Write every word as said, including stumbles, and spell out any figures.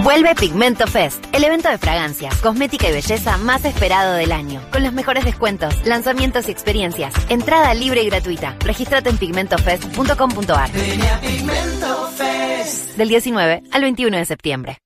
Vuelve Pigmento Fest, el evento de fragancias, cosmética y belleza más esperado del año, con los mejores descuentos, lanzamientos y experiencias. Entrada libre y gratuita. Regístrate en pigmento fest punto com punto a r. Pigmento Fest. Del diecinueve al veintiuno de septiembre.